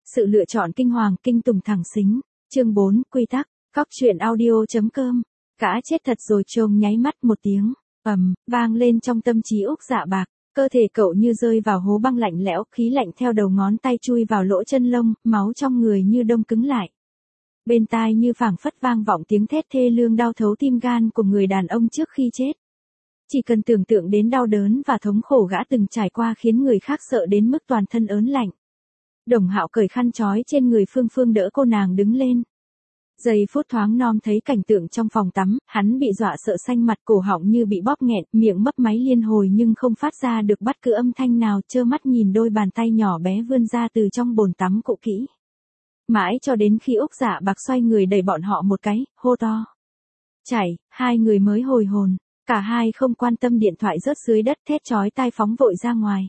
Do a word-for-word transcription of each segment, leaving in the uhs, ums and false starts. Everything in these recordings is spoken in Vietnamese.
Sự lựa chọn kinh hoàng kinh tủng thẳng xính. Chương bốn, quy tắc. Cóc truyện audio.com. Cả chết thật rồi trông nháy mắt một tiếng, ầm, vang lên trong tâm trí Úc Dạ Bạc. Cơ thể cậu như rơi vào hố băng lạnh lẽo, khí lạnh theo đầu ngón tay chui vào lỗ chân lông, máu trong người như đông cứng lại. Bên tai như phảng phất vang vọng tiếng thét thê lương đau thấu tim gan của người đàn ông trước khi chết. Chỉ cần tưởng tượng đến đau đớn và thống khổ gã từng trải qua khiến người khác sợ đến mức toàn thân ớn lạnh. Đồng Hạo cởi khăn trói trên người Phương Phương đỡ cô nàng đứng lên. Giây phút thoáng non thấy cảnh tượng trong phòng tắm, hắn bị dọa sợ xanh mặt, cổ họng như bị bóp nghẹn, miệng mấp máy liên hồi nhưng không phát ra được bất cứ âm thanh nào, trơ mắt nhìn đôi bàn tay nhỏ bé vươn ra từ trong bồn tắm cũ kỹ. Mãi cho đến khi Úc Dạ Bạc xoay người đẩy bọn họ một cái, hô to. Chảy, hai người mới hồi hồn, cả hai không quan tâm điện thoại rớt dưới đất, thét chói tai phóng vội ra ngoài.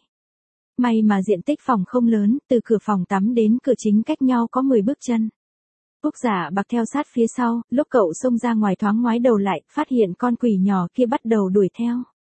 May mà diện tích phòng không lớn, từ cửa phòng tắm đến cửa chính cách nhau có mười bước chân. Úc Dạ Bạc theo sát phía sau, lúc cậu xông ra ngoài thoáng ngoái đầu lại, phát hiện con quỷ nhỏ kia bắt đầu đuổi theo.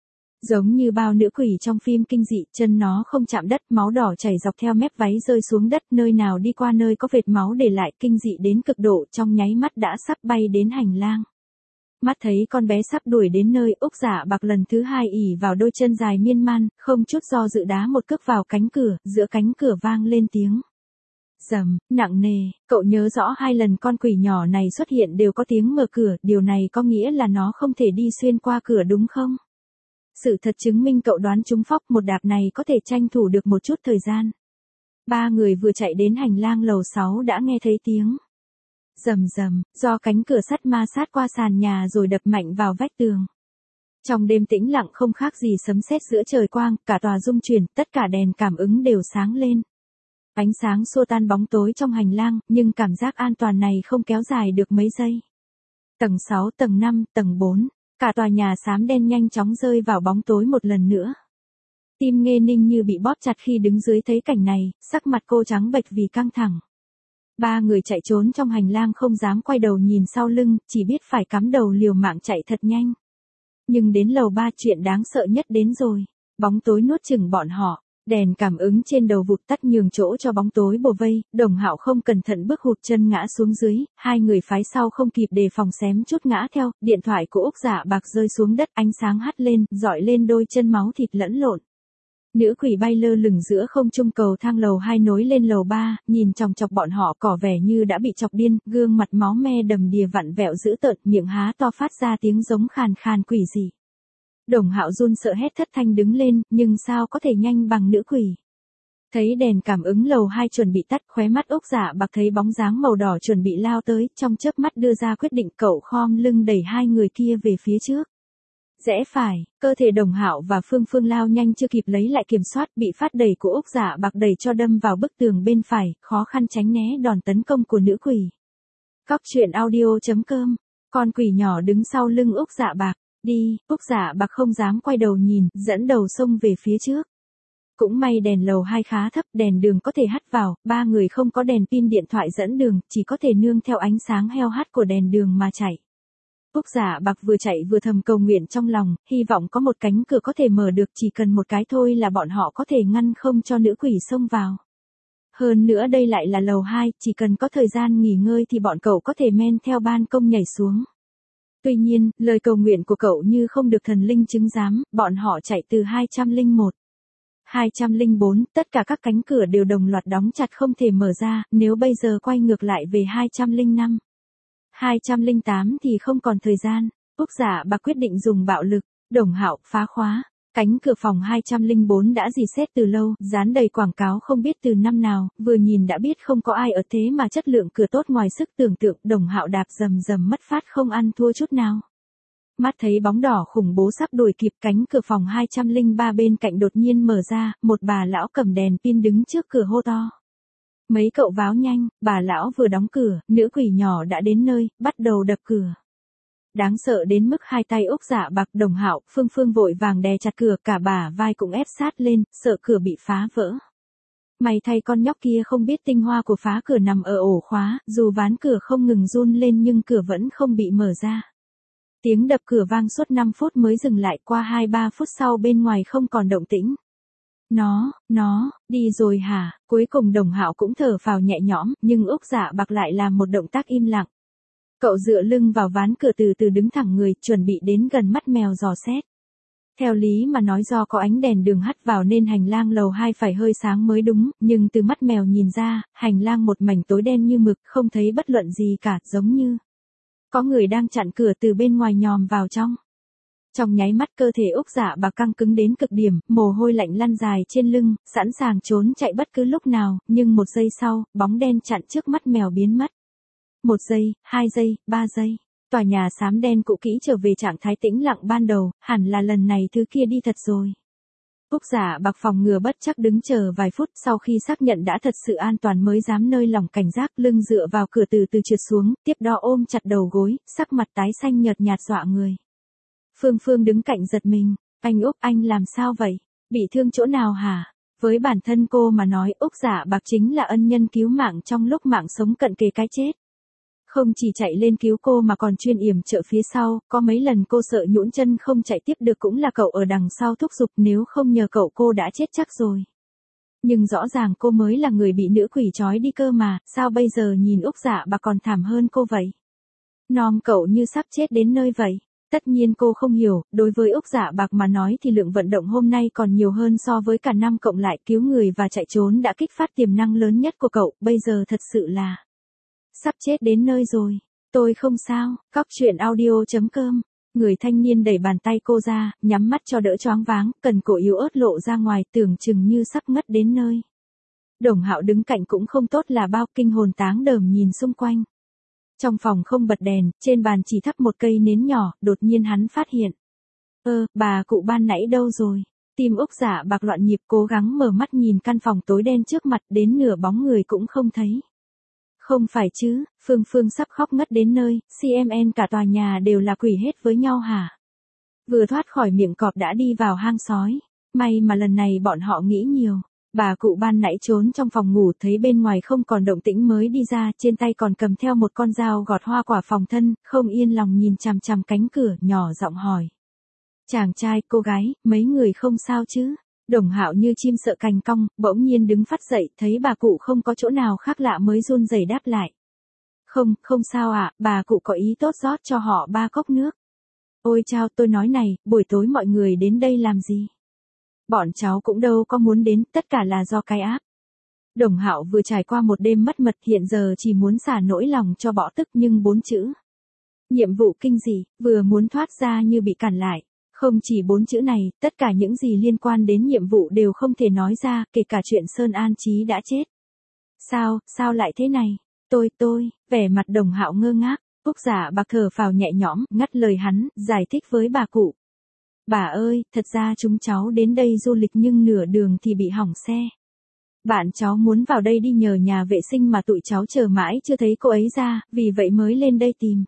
Giống như bao nữ quỷ trong phim kinh dị, chân nó không chạm đất, máu đỏ chảy dọc theo mép váy rơi xuống đất, nơi nào đi qua nơi có vệt máu để lại, kinh dị đến cực độ, trong nháy mắt đã sắp bay đến hành lang. Mắt thấy con bé sắp đuổi đến nơi, Úc Dạ Bạc lần thứ hai ỉ vào đôi chân dài miên man, không chút do dự đá một cước vào cánh cửa, giữa cánh cửa vang lên tiếng rầm, nặng nề. Cậu nhớ rõ hai lần con quỷ nhỏ này xuất hiện đều có tiếng mở cửa, điều này có nghĩa là nó không thể đi xuyên qua cửa đúng không? Sự thật chứng minh cậu đoán trúng phóc, một đạp này có thể tranh thủ được một chút thời gian. Ba người vừa chạy đến hành lang lầu sáu đã nghe thấy tiếng rầm rầm, do cánh cửa sắt ma sát qua sàn nhà rồi đập mạnh vào vách tường. Trong đêm tĩnh lặng không khác gì sấm sét giữa trời quang, cả tòa rung chuyển, tất cả đèn cảm ứng đều sáng lên. Ánh sáng xua tan bóng tối trong hành lang, nhưng cảm giác an toàn này không kéo dài được mấy giây. Tầng sáu, tầng năm, tầng bốn, cả tòa nhà xám đen nhanh chóng rơi vào bóng tối một lần nữa. Tim Nghê Ninh như bị bóp chặt khi đứng dưới thấy cảnh này, sắc mặt cô trắng bệch vì căng thẳng. Ba người chạy trốn trong hành lang không dám quay đầu nhìn sau lưng, chỉ biết phải cắm đầu liều mạng chạy thật nhanh. Nhưng đến lầu ba chuyện đáng sợ nhất đến rồi, bóng tối nuốt chửng bọn họ. Đèn cảm ứng trên đầu vụt tắt nhường chỗ cho bóng tối bồ vây, Đồng Hạo không cẩn thận bước hụt chân ngã xuống dưới, hai người phái sau không kịp đề phòng xém chút ngã theo, điện thoại của Úc Dạ Bạc rơi xuống đất, ánh sáng hắt lên, dọi lên đôi chân máu thịt lẫn lộn. Nữ quỷ bay lơ lửng giữa không trung cầu thang lầu hai nối lên lầu ba, nhìn chòng chọc bọn họ cỏ vẻ như đã bị chọc điên, gương mặt máu me đầm đìa vặn vẹo dữ tợn, miệng há to phát ra tiếng giống khàn khàn quỷ dị. Đồng Hạo run sợ hét thất thanh đứng lên, nhưng sao có thể nhanh bằng nữ quỷ. Thấy đèn cảm ứng lầu hai chuẩn bị tắt, khóe mắt Úc Dạ Bạc thấy bóng dáng màu đỏ chuẩn bị lao tới, trong chớp mắt đưa ra quyết định, cậu khom lưng đẩy hai người kia về phía trước. Rẽ phải, cơ thể Đồng Hạo và Phương Phương lao nhanh chưa kịp lấy lại kiểm soát, bị phát đẩy của Úc Dạ Bạc đẩy cho đâm vào bức tường bên phải, khó khăn tránh né đòn tấn công của nữ quỷ. Cóc truyện audio.com. Con quỷ nhỏ đứng sau lưng Úc Dạ Bạc. Đi, Úc Dạ Bạc không dám quay đầu nhìn, dẫn đầu xông về phía trước. Cũng may đèn lầu hai khá thấp, đèn đường có thể hắt vào, ba người không có đèn pin điện thoại dẫn đường, chỉ có thể nương theo ánh sáng heo hắt của đèn đường mà chạy. Úc Dạ Bạc vừa chạy vừa thầm cầu nguyện trong lòng, hy vọng có một cánh cửa có thể mở được, chỉ cần một cái thôi là bọn họ có thể ngăn không cho nữ quỷ xông vào. Hơn nữa đây lại là lầu hai, chỉ cần có thời gian nghỉ ngơi thì bọn cậu có thể men theo ban công nhảy xuống. Tuy nhiên, lời cầu nguyện của cậu như không được thần linh chứng giám, bọn họ chạy từ hai trăm lẻ một, hai trăm lẻ bốn, tất cả các cánh cửa đều đồng loạt đóng chặt không thể mở ra, nếu bây giờ quay ngược lại về hai trăm lẻ năm, hai trăm lẻ tám thì không còn thời gian. Úc Dạ Bạc quyết định dùng bạo lực. Đồng Hạo phá khóa. Cánh cửa phòng hai trăm lẻ bốn đã rì xét từ lâu, dán đầy quảng cáo không biết từ năm nào, vừa nhìn đã biết không có ai ở, thế mà chất lượng cửa tốt ngoài sức tưởng tượng. Đồng Hạo đạp rầm rầm mất phát không ăn thua chút nào. Mắt thấy bóng đỏ khủng bố sắp đuổi kịp, cánh cửa phòng hai trăm lẻ ba bên cạnh đột nhiên mở ra, một bà lão cầm đèn pin đứng trước cửa hô to. Mấy cậu váo nhanh, bà lão vừa đóng cửa, nữ quỷ nhỏ đã đến nơi, bắt đầu đập cửa. Đáng sợ đến mức hai tay Úc Dạ Bạc, Đồng Hạo, Phương Phương vội vàng đè chặt cửa, cả bả vai cũng ép sát lên, sợ cửa bị phá vỡ. May thay con nhóc kia không biết tinh hoa của phá cửa nằm ở ổ khóa, dù ván cửa không ngừng run lên nhưng cửa vẫn không bị mở ra. Tiếng đập cửa vang suốt năm phút mới dừng lại, qua hai ba phút sau bên ngoài không còn động tĩnh. Nó, nó, đi rồi hả? Cuối cùng Đồng Hạo cũng thở phào nhẹ nhõm, nhưng Úc Dạ Bạc lại làm một động tác im lặng. Cậu dựa lưng vào ván cửa từ từ đứng thẳng người, chuẩn bị đến gần mắt mèo dò xét. Theo lý mà nói do có ánh đèn đường hắt vào nên hành lang lầu hai phải hơi sáng mới đúng, nhưng từ mắt mèo nhìn ra, hành lang một mảnh tối đen như mực, không thấy bất luận gì cả, giống như có người đang chặn cửa từ bên ngoài nhòm vào trong. Trong nháy mắt cơ thể Úc Dạ Bạc căng cứng đến cực điểm, mồ hôi lạnh lăn dài trên lưng, sẵn sàng trốn chạy bất cứ lúc nào, nhưng một giây sau, bóng đen chặn trước mắt mèo biến mất. Một giây, hai giây, ba giây. Tòa nhà xám đen cũ kỹ trở về trạng thái tĩnh lặng ban đầu, hẳn là lần này thứ kia đi thật rồi. Úc Dạ Bạc phòng ngừa bất chắc đứng chờ vài phút, sau khi xác nhận đã thật sự an toàn mới dám nơi lòng cảnh giác, lưng dựa vào cửa từ từ trượt xuống, tiếp đó ôm chặt đầu gối, sắc mặt tái xanh nhợt nhạt dọa người. Phương Phương đứng cạnh giật mình, anh Úc anh làm sao vậy? Bị thương chỗ nào hả? Với bản thân cô mà nói Úc Dạ Bạc chính là ân nhân cứu mạng trong lúc mạng sống cận kề cái chết. Không chỉ chạy lên cứu cô mà còn chuyên yểm trợ phía sau, có mấy lần cô sợ nhũn chân không chạy tiếp được cũng là cậu ở đằng sau thúc giục, nếu không nhờ cậu cô đã chết chắc rồi. Nhưng rõ ràng cô mới là người bị nữ quỷ trói đi cơ mà, sao bây giờ nhìn Úc Dạ Bạc còn thảm hơn cô vậy? Nom cậu như sắp chết đến nơi vậy. Tất nhiên cô không hiểu, đối với Úc Dạ Bạc mà nói thì lượng vận động hôm nay còn nhiều hơn so với cả năm cộng lại, cứu người và chạy trốn đã kích phát tiềm năng lớn nhất của cậu, bây giờ thật sự là sắp chết đến nơi rồi. Tôi không sao, cóc truyện audio chấm com. Người thanh niên đẩy bàn tay cô ra, nhắm mắt cho đỡ choáng váng, cần cổ yếu ớt lộ ra ngoài, tưởng chừng như sắp ngất đến nơi. Đồng Hạo đứng cạnh cũng không tốt là bao, kinh hồn táng đờm nhìn xung quanh. Trong phòng không bật đèn, trên bàn chỉ thắp một cây nến nhỏ, đột nhiên hắn phát hiện. Ơ, bà cụ ban nãy đâu rồi? Tim Úc Dạ Bạc loạn nhịp, cố gắng mở mắt nhìn căn phòng tối đen trước mặt, đến nửa bóng người cũng không thấy. Không phải chứ, Phương Phương sắp khóc ngất đến nơi, xê em en cả tòa nhà đều là quỷ hết với nhau hả? Vừa thoát khỏi miệng cọp đã đi vào hang sói. May mà lần này bọn họ nghĩ nhiều. Bà cụ ban nãy trốn trong phòng ngủ, thấy bên ngoài không còn động tĩnh mới đi ra, trên tay còn cầm theo một con dao gọt hoa quả phòng thân, không yên lòng nhìn chằm chằm cánh cửa, nhỏ giọng hỏi. Chàng trai, cô gái, mấy người không sao chứ? Đồng Hạo như chim sợ cành cong, bỗng nhiên đứng phát dậy, thấy bà cụ không có chỗ nào khác lạ mới run rẩy đáp lại. Không, không sao ạ, à, bà cụ có ý tốt rót cho họ ba cốc nước. Ôi chao, tôi nói này, buổi tối mọi người đến đây làm gì? Bọn cháu cũng đâu có muốn đến, tất cả là do cái áp. Đồng Hạo vừa trải qua một đêm mất mật, hiện giờ chỉ muốn xả nỗi lòng cho bỏ tức, nhưng bốn chữ. Nhiệm vụ kinh dị, vừa muốn thoát ra như bị cản lại. Không chỉ bốn chữ này, tất cả những gì liên quan đến nhiệm vụ đều không thể nói ra, kể cả chuyện Sơn An Chí đã chết. Sao, sao lại thế này? Tôi, tôi, vẻ mặt Đồng Hạo ngơ ngác, Úc Dạ Bạc thở phào nhẹ nhõm, ngắt lời hắn, giải thích với bà cụ. Bà ơi, thật ra chúng cháu đến đây du lịch nhưng nửa đường thì bị hỏng xe. Bạn cháu muốn vào đây đi nhờ nhà vệ sinh mà tụi cháu chờ mãi chưa thấy cô ấy ra, vì vậy mới lên đây tìm.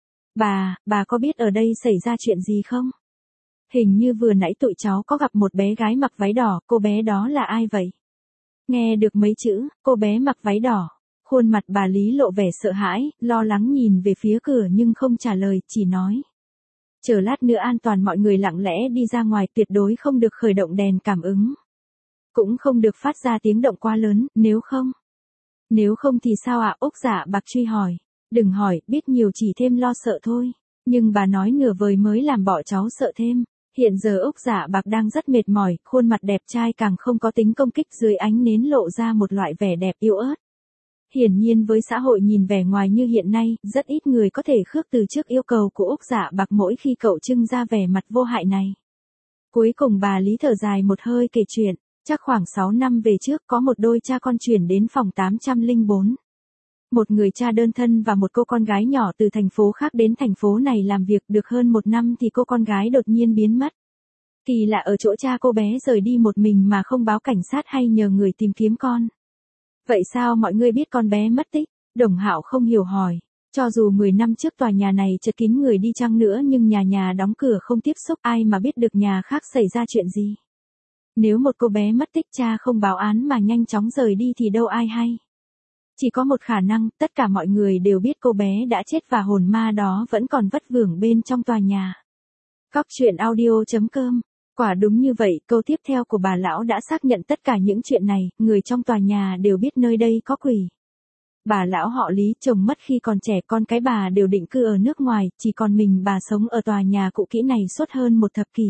Bà, bà có biết ở đây xảy ra chuyện gì không? Hình như vừa nãy tụi cháu có gặp một bé gái mặc váy đỏ, cô bé đó là ai vậy? Nghe được mấy chữ, cô bé mặc váy đỏ. Khuôn mặt bà Lý lộ vẻ sợ hãi, lo lắng nhìn về phía cửa nhưng không trả lời, chỉ nói. Chờ lát nữa an toàn mọi người lặng lẽ đi ra ngoài, tuyệt đối không được khởi động đèn cảm ứng. Cũng không được phát ra tiếng động quá lớn, nếu không. Nếu không thì sao ạ? Úc Dạ Bạc truy hỏi. Đừng hỏi, biết nhiều chỉ thêm lo sợ thôi. Nhưng bà nói nửa vời mới làm bỏ cháu sợ thêm. Hiện giờ Úc Dạ Bạc đang rất mệt mỏi, khuôn mặt đẹp trai càng không có tính công kích, dưới ánh nến lộ ra một loại vẻ đẹp yếu ớt. Hiển nhiên với xã hội nhìn vẻ ngoài như hiện nay, rất ít người có thể khước từ trước yêu cầu của Úc Dạ Bạc mỗi khi cậu trưng ra vẻ mặt vô hại này. Cuối cùng bà Lý thở dài một hơi kể chuyện, chắc khoảng sáu năm về trước có một đôi cha con chuyển đến phòng tám trăm lẻ bốn. Một người cha đơn thân và một cô con gái nhỏ từ thành phố khác đến thành phố này làm việc, được hơn một năm thì cô con gái đột nhiên biến mất. Kỳ lạ ở chỗ cha cô bé rời đi một mình mà không báo cảnh sát hay nhờ người tìm kiếm con. Vậy sao mọi người biết con bé mất tích? Đồng Hạo không hiểu hỏi. Cho dù mười năm trước tòa nhà này chật kín người đi chăng nữa nhưng nhà nhà đóng cửa không tiếp xúc, ai mà biết được nhà khác xảy ra chuyện gì. Nếu một cô bé mất tích cha không báo án mà nhanh chóng rời đi thì đâu ai hay. Chỉ có một khả năng, tất cả mọi người đều biết cô bé đã chết và hồn ma đó vẫn còn vất vưởng bên trong tòa nhà. Cóc truyện audio chấm com Quả đúng như vậy, câu tiếp theo của bà lão đã xác nhận tất cả những chuyện này, người trong tòa nhà đều biết nơi đây có quỷ. Bà lão họ Lý, chồng mất khi còn trẻ, con cái bà đều định cư ở nước ngoài, chỉ còn mình bà sống ở tòa nhà cũ kỹ này suốt hơn một thập kỷ.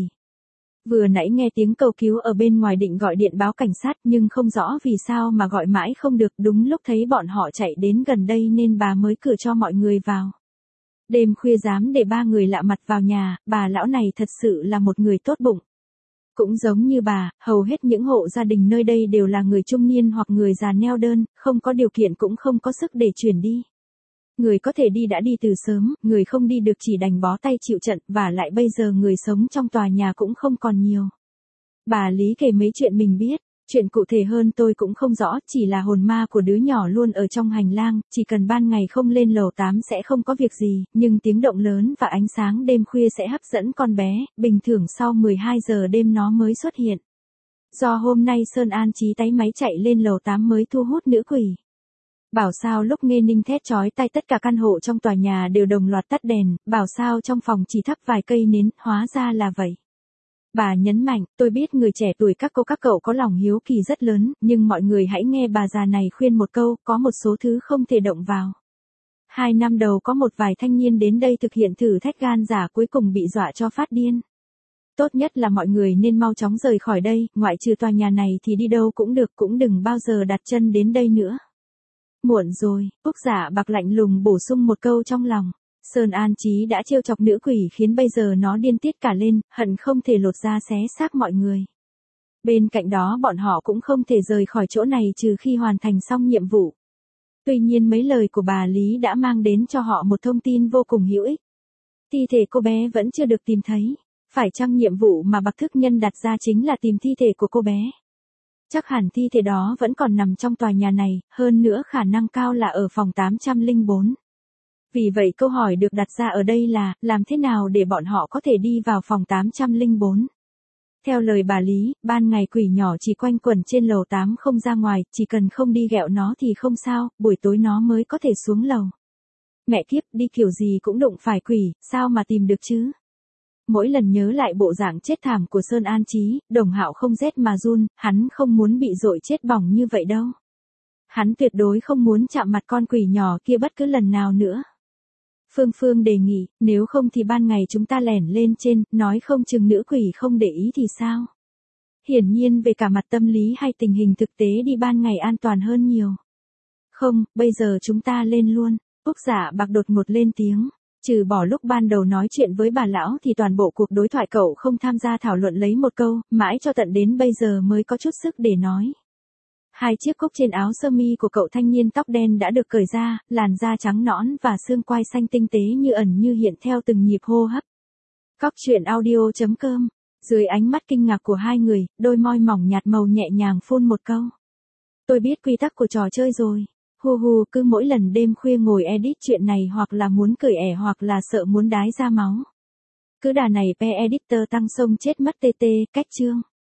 Vừa nãy nghe tiếng cầu cứu ở bên ngoài định gọi điện báo cảnh sát nhưng không rõ vì sao mà gọi mãi không được, đúng lúc thấy bọn họ chạy đến gần đây nên bà mới cửa cho mọi người vào. Đêm khuya dám để ba người lạ mặt vào nhà, bà lão này thật sự là một người tốt bụng. Cũng giống như bà, hầu hết những hộ gia đình nơi đây đều là người trung niên hoặc người già neo đơn, không có điều kiện cũng không có sức để chuyển đi. Người có thể đi đã đi từ sớm, người không đi được chỉ đành bó tay chịu trận, và lại bây giờ người sống trong tòa nhà cũng không còn nhiều. Bà Lý kể mấy chuyện mình biết, chuyện cụ thể hơn tôi cũng không rõ, chỉ là hồn ma của đứa nhỏ luôn ở trong hành lang, chỉ cần ban ngày không lên lầu tám sẽ không có việc gì, nhưng tiếng động lớn và ánh sáng đêm khuya sẽ hấp dẫn con bé, bình thường sau mười hai giờ đêm nó mới xuất hiện. Do hôm nay Sơn An Chí táy máy chạy lên lầu tám mới thu hút nữ quỷ. Bảo sao lúc nghe Ninh thét chói tai tất cả căn hộ trong tòa nhà đều đồng loạt tắt đèn, bảo sao trong phòng chỉ thắp vài cây nến, hóa ra là vậy. Bà nhấn mạnh, tôi biết người trẻ tuổi các cô các cậu có lòng hiếu kỳ rất lớn, nhưng mọi người hãy nghe bà già này khuyên một câu, có một số thứ không thể động vào. Hai năm đầu có một vài thanh niên đến đây thực hiện thử thách gan giả cuối cùng bị dọa cho phát điên. Tốt nhất là mọi người nên mau chóng rời khỏi đây, ngoại trừ tòa nhà này thì đi đâu cũng được, cũng đừng bao giờ đặt chân đến đây nữa. Muộn rồi, Úc Dạ Bạc lạnh lùng bổ sung một câu trong lòng. Sơn An Chí đã trêu chọc nữ quỷ khiến bây giờ nó điên tiết cả lên, hận không thể lột da xé xác mọi người. Bên cạnh đó bọn họ cũng không thể rời khỏi chỗ này trừ khi hoàn thành xong nhiệm vụ. Tuy nhiên mấy lời của bà Lý đã mang đến cho họ một thông tin vô cùng hữu ích. Thi thể cô bé vẫn chưa được tìm thấy. Phải chăng nhiệm vụ mà Bạc Thức Nhân đặt ra chính là tìm thi thể của cô bé? Chắc hẳn thi thể đó vẫn còn nằm trong tòa nhà này, hơn nữa khả năng cao là ở phòng tám trăm lẻ bốn. Vì vậy câu hỏi được đặt ra ở đây là, làm thế nào để bọn họ có thể đi vào phòng tám trăm lẻ bốn? Theo lời bà Lý, ban ngày quỷ nhỏ chỉ quanh quẩn trên lầu tám không ra ngoài, chỉ cần không đi ghẹo nó thì không sao, buổi tối nó mới có thể xuống lầu. Mẹ kiếp, đi kiểu gì cũng đụng phải quỷ, sao mà tìm được chứ? Mỗi lần nhớ lại bộ dạng chết thảm của Sơn An Chí, Đồng Hạo không rét mà run, hắn không muốn bị dội chết bỏng như vậy đâu. Hắn tuyệt đối không muốn chạm mặt con quỷ nhỏ kia bất cứ lần nào nữa. Phương Phương đề nghị, nếu không thì ban ngày chúng ta lẻn lên trên, nói không chừng nữ quỷ không để ý thì sao? Hiển nhiên về cả mặt tâm lý hay tình hình thực tế đi ban ngày an toàn hơn nhiều. Không, bây giờ chúng ta lên luôn. Úc Dạ Bạc đột ngột lên tiếng. Trừ bỏ lúc ban đầu nói chuyện với bà lão thì toàn bộ cuộc đối thoại cậu không tham gia thảo luận lấy một câu, mãi cho tận đến bây giờ mới có chút sức để nói. Hai chiếc cúc trên áo sơ mi của cậu thanh niên tóc đen đã được cởi ra, làn da trắng nõn và xương quai xanh tinh tế như ẩn như hiện theo từng nhịp hô hấp. Cóc truyện audio chấm com. Dưới ánh mắt kinh ngạc của hai người, đôi môi mỏng nhạt màu nhẹ nhàng phun một câu. Tôi biết quy tắc của trò chơi rồi. Hu hu, cứ mỗi lần đêm khuya ngồi edit chuyện này hoặc là muốn cười ẻ hoặc là sợ muốn đái ra máu. Cứ đà này pe editor tăng sông chết mất tê tê, cách chương.